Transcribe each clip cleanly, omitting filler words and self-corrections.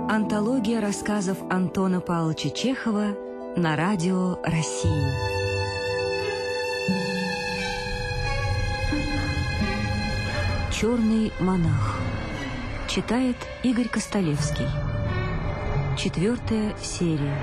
Антология рассказов Антона Павловича Чехова на радио России. «Черный монах». Читает Игорь Костолевский. 4-я серия.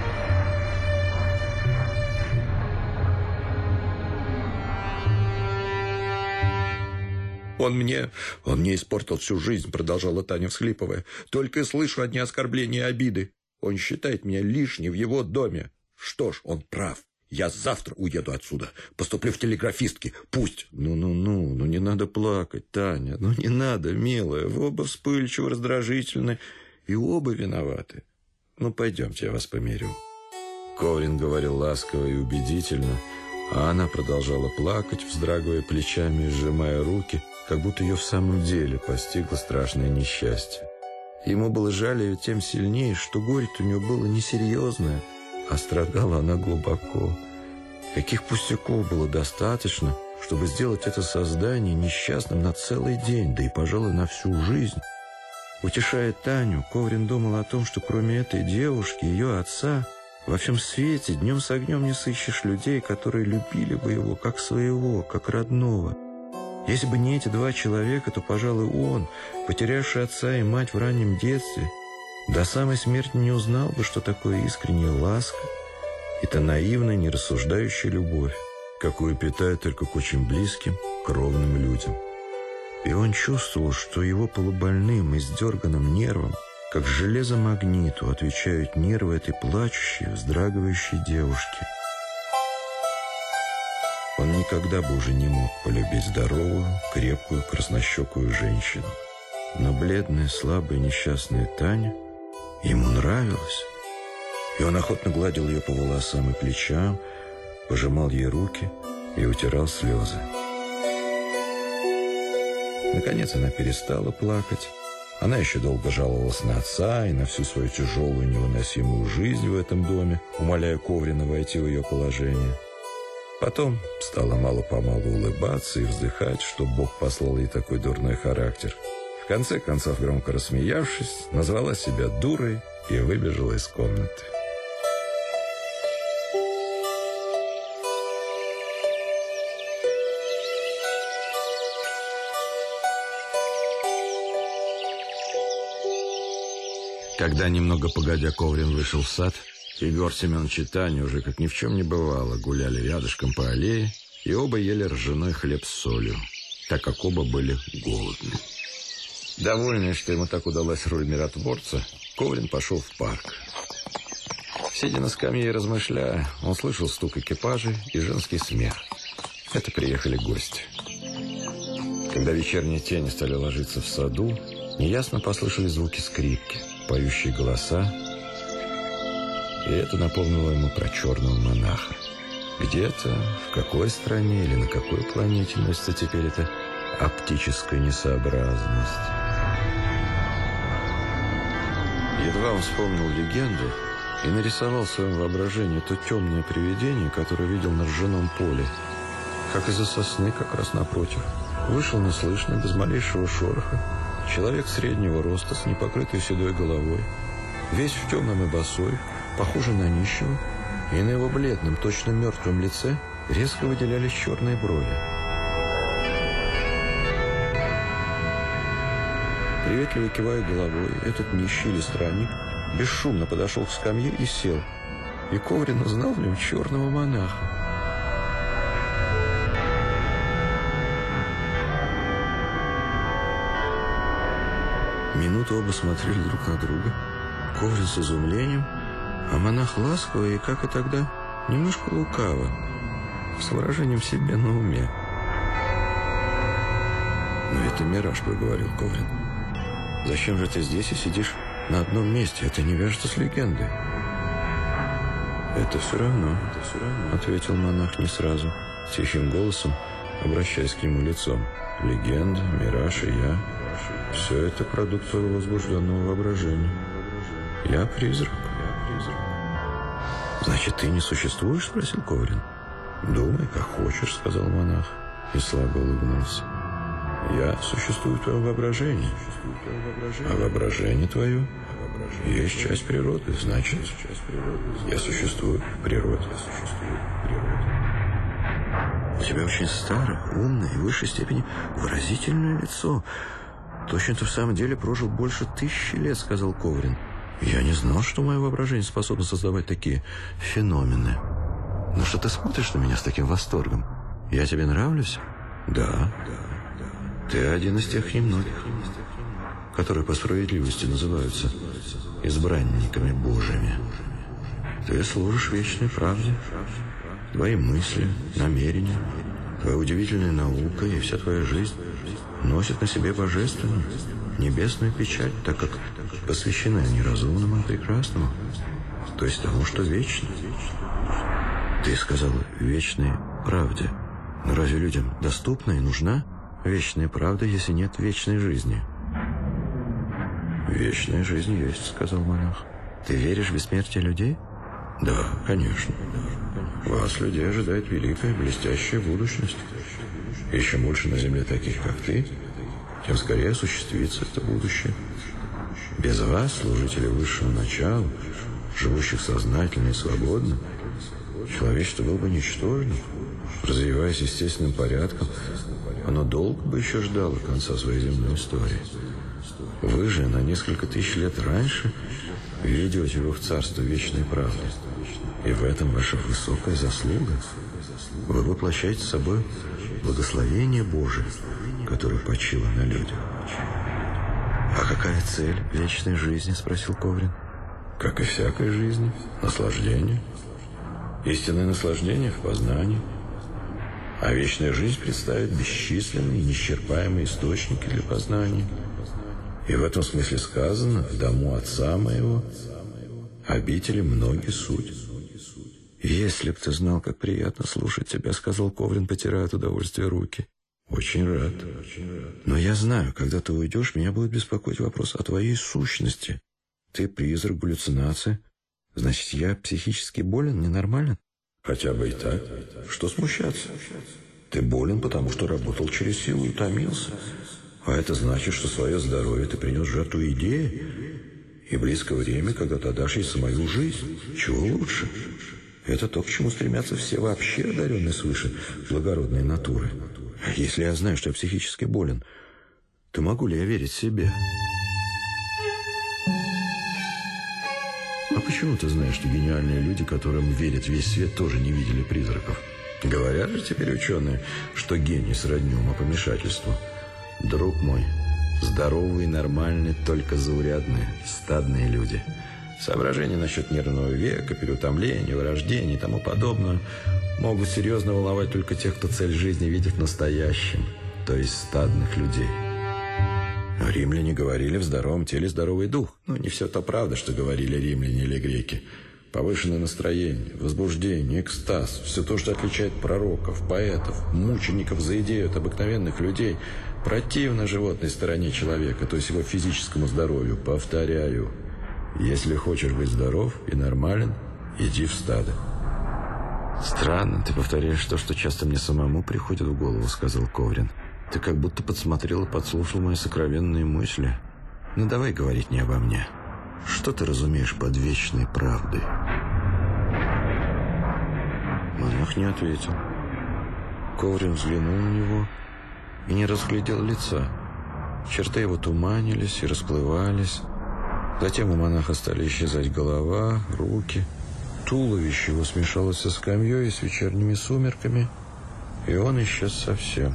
Он мне испортил всю жизнь, продолжала Таня, всхлипывая. Только и слышу одни оскорбления и обиды. Он считает меня лишней в его доме. Что ж, он прав. Я завтра уеду отсюда. Поступлю в телеграфистки. Пусть. Ну, не надо плакать, Таня. Ну, не надо, милая. Вы оба вспыльчивы, раздражительны. И оба виноваты. Ну, пойдемте, я вас помирю. Коврин говорил ласково и убедительно, а она продолжала плакать, вздрагивая плечами и сжимая руки, как будто ее в самом деле постигло страшное несчастье. Ему было жаль ее тем сильнее, что горе-то у нее было несерьезное, а страдала она глубоко. Каких пустяков было достаточно, чтобы сделать это создание несчастным на целый день, да и, пожалуй, на всю жизнь. Утешая Таню, Коврин думал о том, что кроме этой девушки, ее отца, во всем свете днем с огнем не сыщешь людей, которые любили бы его как своего, как родного. Если бы не эти два человека, то, пожалуй, он, потерявший отца и мать в раннем детстве, до самой смерти не узнал бы, что такое искренняя ласка и та наивная, нерассуждающая любовь, какую питает только к очень близким, кровным людям. И он чувствовал, что его полубольным, издерганным нервам, как железомагниту, отвечают нервы этой плачущей, вздрагивающей девушки. Он никогда бы уже не мог полюбить здоровую, крепкую, краснощекую женщину. Но бледная, слабая, несчастная Таня ему нравилась. И он охотно гладил ее по волосам и плечам, пожимал ей руки и утирал слезы. Наконец она перестала плакать. Она еще долго жаловалась на отца и на всю свою тяжелую, невыносимую жизнь в этом доме, умоляя Коврина войти в ее положение. Потом стала мало-помалу улыбаться и вздыхать, что Бог послал ей такой дурной характер. В конце концов, громко рассмеявшись, назвала себя дурой и выбежала из комнаты. Когда, немного погодя, Коврин вышел в сад, Егор Семенович и Таня уже как ни в чем не бывало гуляли рядышком по аллее, и оба ели ржаной хлеб с солью, так как оба были голодны. Довольный, что ему так удалась роль миротворца, Коврин пошел в парк. Сидя на скамье и размышляя, он слышал стук экипажей и женский смех. Это приехали гости. Когда вечерние тени стали ложиться в саду, неясно послышались звуки скрипки, поющие голоса, и это напомнило ему про черного монаха. Где-то, в какой стране или на какой планете носится теперь эта оптическая несообразность. Едва он вспомнил легенду и нарисовал в своем воображении то темное привидение, которое видел на ржаном поле, как из-за сосны, как раз напротив, вышел неслышно, без малейшего шороха, человек среднего роста, с непокрытой седой головой, весь в темном и босой, похожий на нищего, и на его бледном, точно мертвом лице резко выделялись черные брови. Приветливо кивая головой, этот нищий или странник бесшумно подошел к скамье и сел. И Коврин узнал в нем черного монаха. Минуту оба смотрели друг на друга. Коврин с изумлением, а монах ласково и, как и тогда, немножко лукаво, с выражением себе на уме. «Но это мираж», — проговорил Коврин. «Зачем же ты здесь и сидишь на одном месте? Это не вяжется с легендой». «Это все равно», — ответил монах не сразу, тихим голосом, обращаясь к нему лицом. «Легенда, мираж и я — все это продукт твоего возбужденного воображения. Я призрак». «Значит, ты не существуешь?» — спросил Коврин. «Думай, как хочешь», — сказал монах и слабо улыбнулся. Я существую в твоем воображении. А воображение твое есть часть природы. Значит, я существую в природе. У тебя очень старое, умное и в высшей степени выразительное лицо. Точно ты в самом деле прожил больше 1000 лет, сказал Коврин. Я не знал, что мое воображение способно создавать такие феномены. Ну что ты смотришь на меня с таким восторгом? Я тебе нравлюсь? Да. Ты один из тех немногих, которые по справедливости называются избранниками Божьими. Ты служишь вечной правде. Твои мысли, намерения, твоя удивительная наука и вся твоя жизнь носят на себе божественную, небесную печать, так как посвящены они разумному и прекрасному, то есть тому, что вечно. Ты сказал вечной правде. Но разве людям доступна и нужна вечная правда, если нет вечной жизни? Вечная жизнь есть, сказал монах. Ты веришь в бессмертие людей? Да, конечно. Вас, людей, ожидает великая, блестящая будущность. И чем больше на земле таких, как ты, тем скорее осуществится это будущее. Без вас, служителей высшего начала, живущих сознательно и свободно, человечество было бы ничтожно. Развиваясь естественным порядком, оно долго бы еще ждало конца своей земной истории. Вы же на несколько тысяч лет раньше ведете его в царство вечной правды. И в этом ваша высокая заслуга. Вы воплощаете собой благословение Божие, которое почило на людях. «А какая цель вечной жизни?» – спросил Коврин. «Как и всякой жизни, наслаждение. Истинное наслаждение в познании. А вечная жизнь представит бесчисленные и неисчерпаемые источники для познания. И в этом смысле сказано: в дому отца моего обители многие суть». «Если б ты знал, как приятно слушать тебя», — сказал Коврин, потирая от удовольствия руки. «Очень рад. Но я знаю, когда ты уйдешь, меня будет беспокоить вопрос о твоей сущности. Ты призрак, галлюцинация. Значит, я психически болен, ненормален?» «Хотя бы и так. Что смущаться? Ты болен, потому что работал через силу и утомился. А это значит, что свое здоровье ты принес в жертву идеи. И близко время, когда ты отдашь ей самую жизнь. Чего лучше? Это то, к чему стремятся все вообще одаренные свыше благородные натуры. Если я знаю, что я психически болен, то могу ли я верить себе?» «А почему ты знаешь, что гениальные люди, которым верит весь свет, тоже не видели призраков? Говорят же теперь ученые, что гений сродни умопомешательству. Друг мой, здоровые, нормальные, только заурядные, стадные люди. Соображения насчет нервного века, переутомления, вырождения и тому подобное могут серьезно волновать только тех, кто цель жизни видит в настоящем, то есть стадных людей. Римляне говорили: в здоровом теле здоровый дух. Но не все то правда, что говорили римляне или греки. Повышенное настроение, возбуждение, экстаз – все то, что отличает пророков, поэтов, мучеников за идею от обыкновенных людей, противно животной стороне человека, то есть его физическому здоровью. Повторяю, если хочешь быть здоров и нормален, иди в стадо. «Странно, ты повторяешь то, что часто мне самому приходит в голову», — сказал Коврин. «Ты как будто подсмотрел и подслушал мои сокровенные мысли. Ну, давай говорить не обо мне. Что ты разумеешь под вечной правдой?» Монах не ответил. Коврин взглянул на него и не разглядел лица. Черты его туманились и расплывались. Затем у монаха стали исчезать голова, руки. Туловище его смешалось со скамьей и с вечерними сумерками, и он исчез совсем.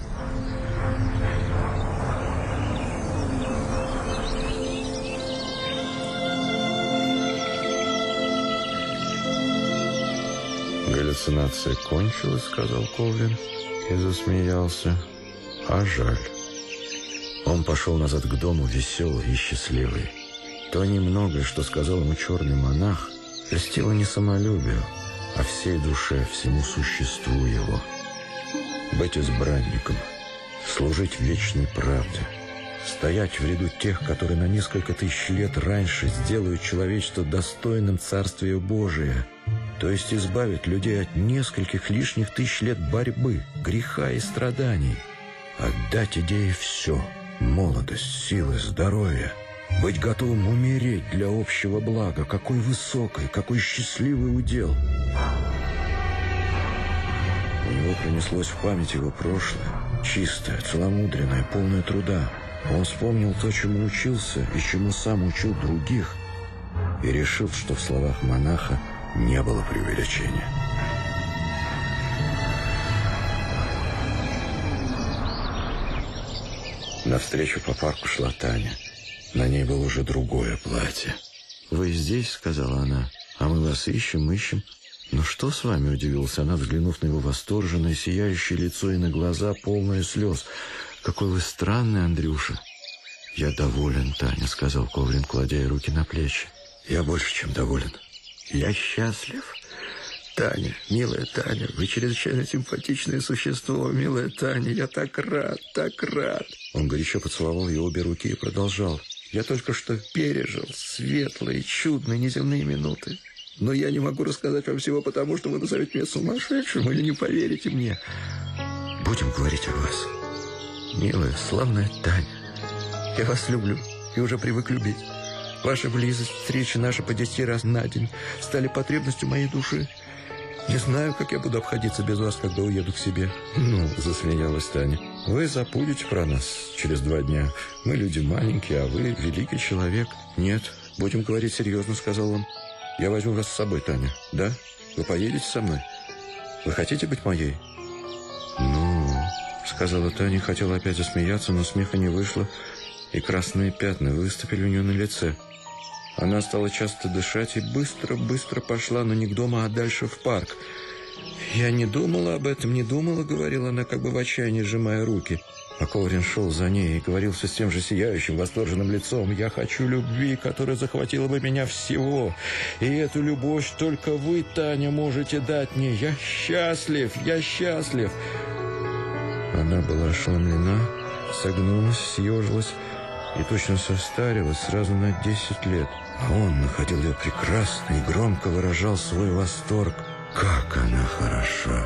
«Галлюцинация кончилась», — сказал Коврин и засмеялся. «А жаль». Он пошел назад к дому, веселый и счастливый. То немногое, что сказал ему черный монах, льстило не самолюбию, а всей душе, всему существу его. Быть избранником, служить вечной правде, стоять в ряду тех, которые на несколько тысяч лет раньше сделают человечество достойным Царствия Божия, то есть избавят людей от нескольких лишних тысяч лет борьбы, греха и страданий. Отдать идее все. Молодость, силы, здоровье. Быть готовым умереть для общего блага. Какой высокий, какой счастливый удел. У него пронеслось в память его прошлое. Чистое, целомудренное, полное труда. Он вспомнил то, чему учился и чему сам учил других. И решил, что в словах монаха не было преувеличения. Навстречу по парку шла Таня. На ней было уже другое платье. «Вы здесь?» — сказала она. «А мы вас ищем. «Ну что с вами?» — удивилась она, взглянув на его восторженное, сияющее лицо и на глаза, полные слез. «Какой вы странный, Андрюша!» «Я доволен, Таня», — сказал Коврин, кладя ей руки на плечи. «Я больше, чем доволен. Я счастлив. Таня, милая Таня, вы чрезвычайно симпатичное существо, милая Таня. Я так рад, так рад». Он горячо поцеловал ее обе руки и продолжал. «Я только что пережил светлые, чудные, неземные минуты. Но я не могу рассказать вам всего, потому что вы назовете меня сумасшедшим или не поверите мне. Будем говорить о вас. Милая, славная Таня, я вас люблю и уже привык любить. Ваша близость, встречи наши по 10 раз на день стали потребностью моей души. Не знаю, как я буду обходиться без вас, когда уеду к себе». «Ну», — засмеялась Таня, — «вы забудете про нас через 2 дня. Мы люди маленькие, а вы великий человек». «Нет, будем говорить серьезно», — сказал он. «Я возьму вас с собой, Таня. Да? Вы поедете со мной? Вы хотите быть моей?» «Ну», — сказала Таня, хотела опять засмеяться, но смеха не вышло, и красные пятна выступили у нее на лице. Она стала часто дышать и быстро-быстро пошла, но не к дому, а дальше в парк. «Я не думала об этом, не думала», — говорила она, как бы в отчаянии сжимая руки. А Коврин шел за ней и говорил все с тем же сияющим, восторженным лицом. «Я хочу любви, которая захватила бы меня всего. И эту любовь только вы, Таня, можете дать мне. Я счастлив, я счастлив». Она была ошеломлена, согнулась, съежилась и точно состарилась сразу на 10 лет. А он находил ее прекрасной и громко выражал свой восторг. «Как она хороша!»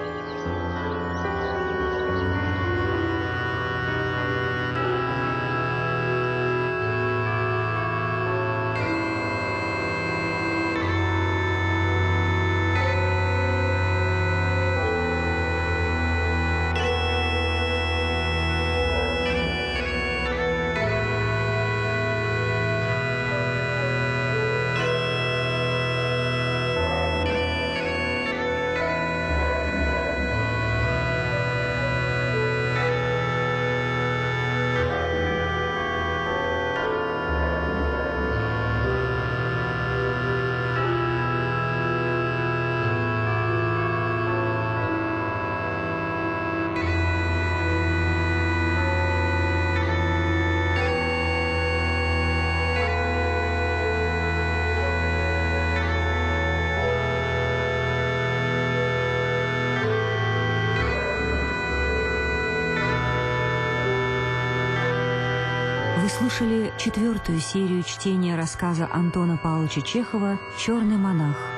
Вы слушали 4-ю серию чтения рассказа Антона Павловича Чехова «Черный монах».